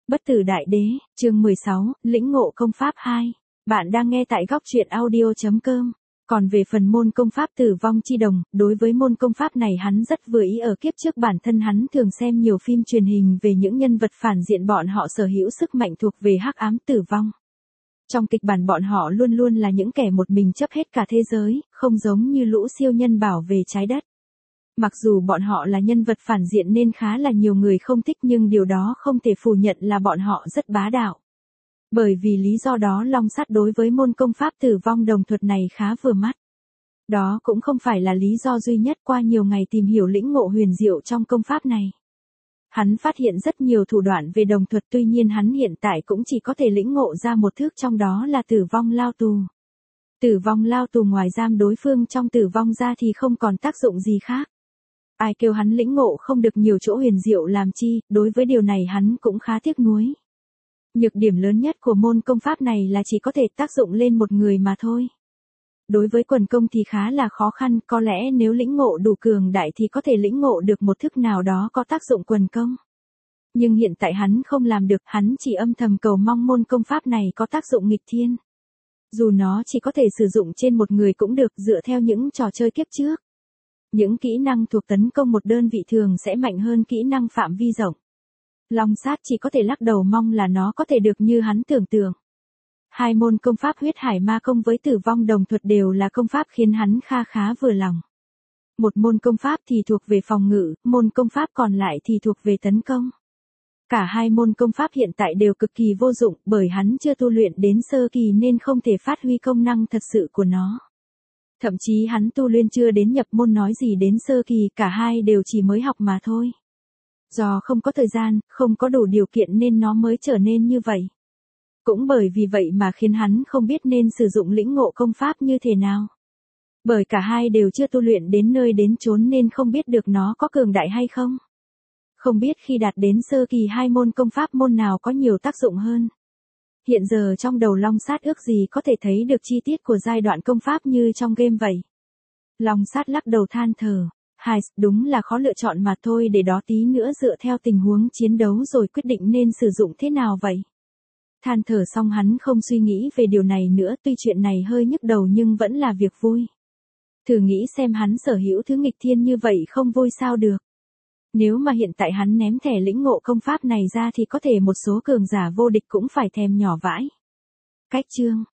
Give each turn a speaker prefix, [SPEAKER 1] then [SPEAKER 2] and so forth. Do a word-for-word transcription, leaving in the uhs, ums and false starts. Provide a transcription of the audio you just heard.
[SPEAKER 1] Bất tử đại đế, chương mười sáu, lĩnh ngộ công pháp hai. Bạn đang nghe tại góc truyện audio chấm com. Còn về phần môn công pháp tử vong chi đồng, đối với môn công pháp này hắn rất vừa ý. Ở kiếp trước bản thân hắn thường xem nhiều phim truyền hình về những nhân vật phản diện, bọn họ sở hữu sức mạnh thuộc về hắc ám tử vong. Trong kịch bản bọn họ luôn luôn là những kẻ một mình chấp hết cả thế giới, không giống như lũ siêu nhân bảo vệ trái đất. Mặc dù bọn họ là nhân vật phản diện nên khá là nhiều người không thích, nhưng điều đó không thể phủ nhận là bọn họ rất bá đạo. Bởi vì lý do đó Long Sắt đối với môn công pháp tử vong đồng thuật này khá vừa mắt. Đó cũng không phải là lý do duy nhất. Qua nhiều ngày tìm hiểu lĩnh ngộ huyền diệu trong công pháp này, hắn phát hiện rất nhiều thủ đoạn về đồng thuật, tuy nhiên hắn hiện tại cũng chỉ có thể lĩnh ngộ ra một thức trong đó là tử vong lao tù. Tử vong lao tù ngoài giam đối phương trong tử vong ra thì không còn tác dụng gì khác. Ai kêu hắn lĩnh ngộ không được nhiều chỗ huyền diệu làm chi, đối với điều này hắn cũng khá tiếc nuối. Nhược điểm lớn nhất của môn công pháp này là chỉ có thể tác dụng lên một người mà thôi. Đối với quần công thì khá là khó khăn, có lẽ nếu lĩnh ngộ đủ cường đại thì có thể lĩnh ngộ được một thức nào đó có tác dụng quần công. Nhưng hiện tại hắn không làm được, hắn chỉ âm thầm cầu mong môn công pháp này có tác dụng nghịch thiên. Dù nó chỉ có thể sử dụng trên một người cũng được, dựa theo những trò chơi kiếp trước. Những kỹ năng thuộc tấn công một đơn vị thường sẽ mạnh hơn kỹ năng phạm vi rộng. Long Sát chỉ có thể lắc đầu mong là nó có thể được như hắn tưởng tượng. Hai môn công pháp huyết hải ma công với tử vong đồng thuật đều là công pháp khiến hắn kha khá vừa lòng. Một môn công pháp thì thuộc về phòng ngự, môn công pháp còn lại thì thuộc về tấn công. Cả hai môn công pháp hiện tại đều cực kỳ vô dụng, bởi hắn chưa tu luyện đến sơ kỳ nên không thể phát huy công năng thật sự của nó. Thậm chí hắn tu luyện chưa đến nhập môn nói gì đến sơ kỳ, cả hai đều chỉ mới học mà thôi. Do không có thời gian, không có đủ điều kiện nên nó mới trở nên như vậy. Cũng bởi vì vậy mà khiến hắn không biết nên sử dụng lĩnh ngộ công pháp như thế nào. Bởi cả hai đều chưa tu luyện đến nơi đến chốn nên không biết được nó có cường đại hay không. Không biết khi đạt đến sơ kỳ hai môn công pháp môn nào có nhiều tác dụng hơn. Hiện giờ trong đầu Long Sát ước gì có thể thấy được chi tiết của giai đoạn công pháp như trong game vậy. Long Sát lắc đầu than thở. Hai, đúng là khó lựa chọn mà thôi, để đó tí nữa dựa theo tình huống chiến đấu rồi quyết định nên sử dụng thế nào vậy. Than thở xong hắn không suy nghĩ về điều này nữa, tuy chuyện này hơi nhức đầu nhưng vẫn là việc vui. Thử nghĩ xem hắn sở hữu thứ nghịch thiên như vậy không vui sao được. Nếu mà hiện tại hắn ném thẻ lĩnh ngộ công pháp này ra thì có thể một số cường giả vô địch cũng phải thèm nhỏ vãi. Cách chương